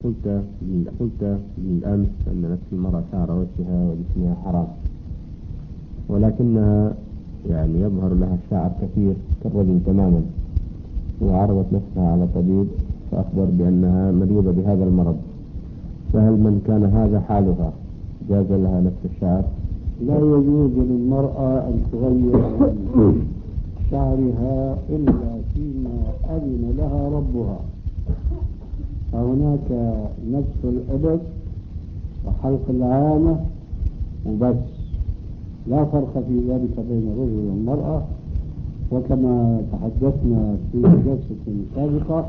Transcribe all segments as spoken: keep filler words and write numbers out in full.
قلت قلت بالأمس أن نفس المرأة شعر وجهها وجسمها حرام، ولكنها يعني يظهر لها الشعر كثير كالرجل تماما، وعرضت نفسها على طبيب فأخبر بأنها مريضة بهذا المرض، فهل من كان هذا حالها جاز لها نفس الشعر؟ لا يجوز للمرأة أن تغير من شعرها إلا فيما أذن لها ربها. فهناك نفس الإبط وحلق العانة وبس، لا فرق في ذلك بين الرجل والمرأة. وكما تحدثنا في جلسة سابقة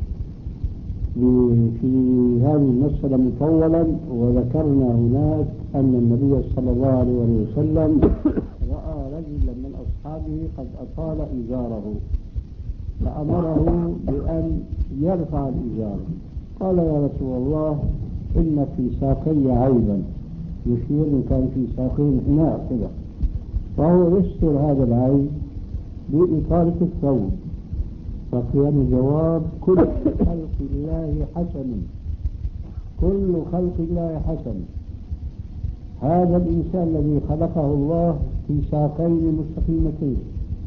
في هذه المسألة مطولا، وذكرنا هناك أن النبي صلى الله عليه وسلم رأى رجلا من أصحابه قد أطال إزاره فأمره بأن يرفع الإزار. قال: يا رسول الله، إن في ساقي عيبا، يشير إن كان في ساقين إناء كذا، فهو يستر هذا العيب بإطالة الثوب. فقيام الجواب: كل خلق الله حسن، كل خلق الله حسن. هذا الإنسان الذي خلقه الله في ساقين مستقيمتين،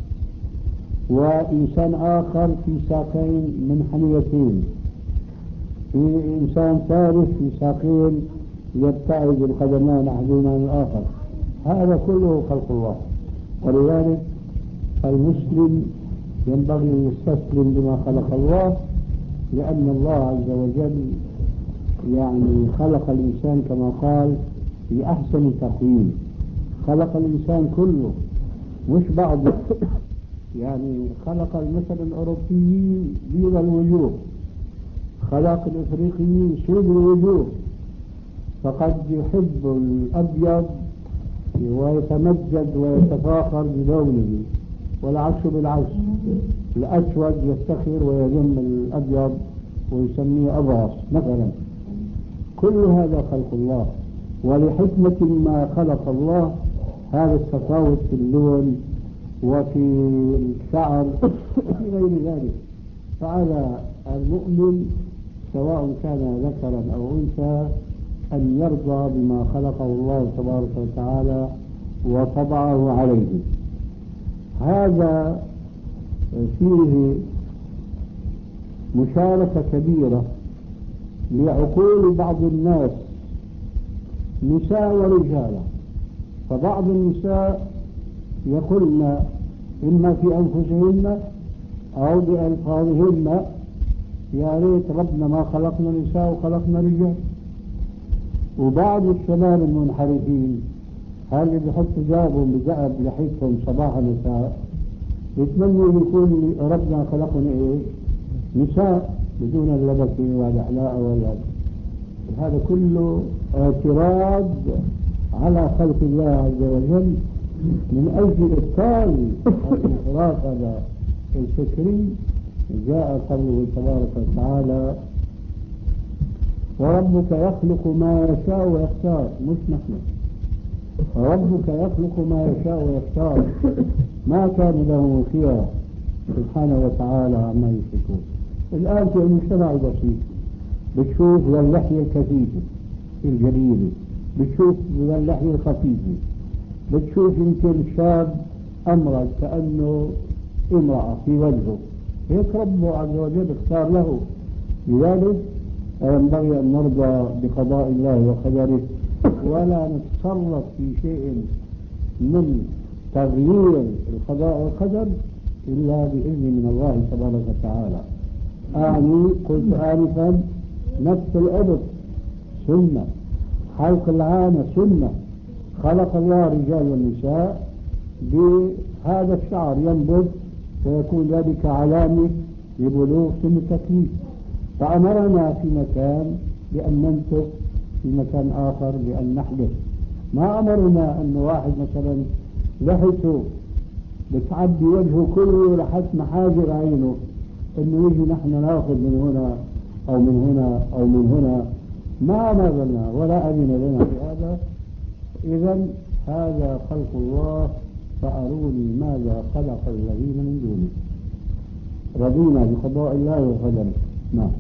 وإنسان آخر في ساقين منحنيتين، في إنسان ثالث في ساقين يبتعد القدمان أحدهما عن الآخر. هذا كله خلق الله. ولذلك المسلم ينبغي أن يستسلم بما خلق الله، لأن الله عز وجل يعني خلق الإنسان كما قال في أحسن تقويم. خلق الإنسان كله مش بعضه. يعني خلق مثلا الأوروبيين بيض الوجوه، خلق الإفريقيين سود الوجوه، فقد يحب الأبيض ويتمجد ويتفاخر بلونه، والعكس بالعكس، الأسود يفتخر ويذم الأبيض ويسميه أبرص مثلا. كل هذا خلق الله، ولحكمة ما خلق الله هذا التفاوت في اللون وفي الشعر وفي غير ذلك. فعلى المؤمن سواء كان ذكرا أو أنثى أن يرضى بما خلقه الله تبارك وتعالى وطبعه عليه. هذا فيه مشاركة كبيرة لعقول بعض الناس، نساء ورجال. فبعض النساء يقولن إما في أنفسهن أو بألفاظهن: يا ريت ربنا ما خلقنا نساء وخلقنا رجال. وبعض الشباب المنحرفين هل بيحطوا جابهم بذهب لحيتهم صباح مساء يتمنوا يكون ربنا خلقنا ايش؟ نساء بدون اللبس والأحلاء ولا. هذا كله اعتراض على خلق الله عز وجل من أجل إبطال الانحراف هذا الفكري. جاء قوله تبارك وتعالى: وربك يخلق ما يشاء ويختار. مش نحن، ربك يخلق ما يشاء ويختار، ما كان له خيار سبحانه وتعالى عما يشركون. الآن في المجتمع البسيط بتشوف اللحية الكثيفة الجليلة، بتشوف اللحية الخفيفة، بتشوف يمكن شاب أمرد كأنه امرأة في وجهه، هيك ربه عز وجل اختار له. لذلك ينبغي أن نرضى بقضاء الله وقدره، ولا نتصرف في شيء من تغيير القضاء والقدر إلا بإذن من الله تبارك وتعالى. أعني قلت آنفا: نفس الإبط سنة، حلق العانة سنة. خلق الله الرجال والنساء بهذا الشعر ينبت، ويكون ذلك علامة لبلوغ سن التكليف. فأمرنا في مكان بأن ننتف، في مكان آخر بأن نحدث. ما أمرنا أن واحد مثلا لحيته بتعدي وجهه كله لحد محاجر عينه أنه يجي نحن نأخذ من هنا أو من هنا أو من هنا. ما أمرنا ولا أذن لنا بهذا. إذن هذا خلق الله، فأروني ماذا خلق الذين من دونه. رضينا بقضاء الله وقدره. نعم.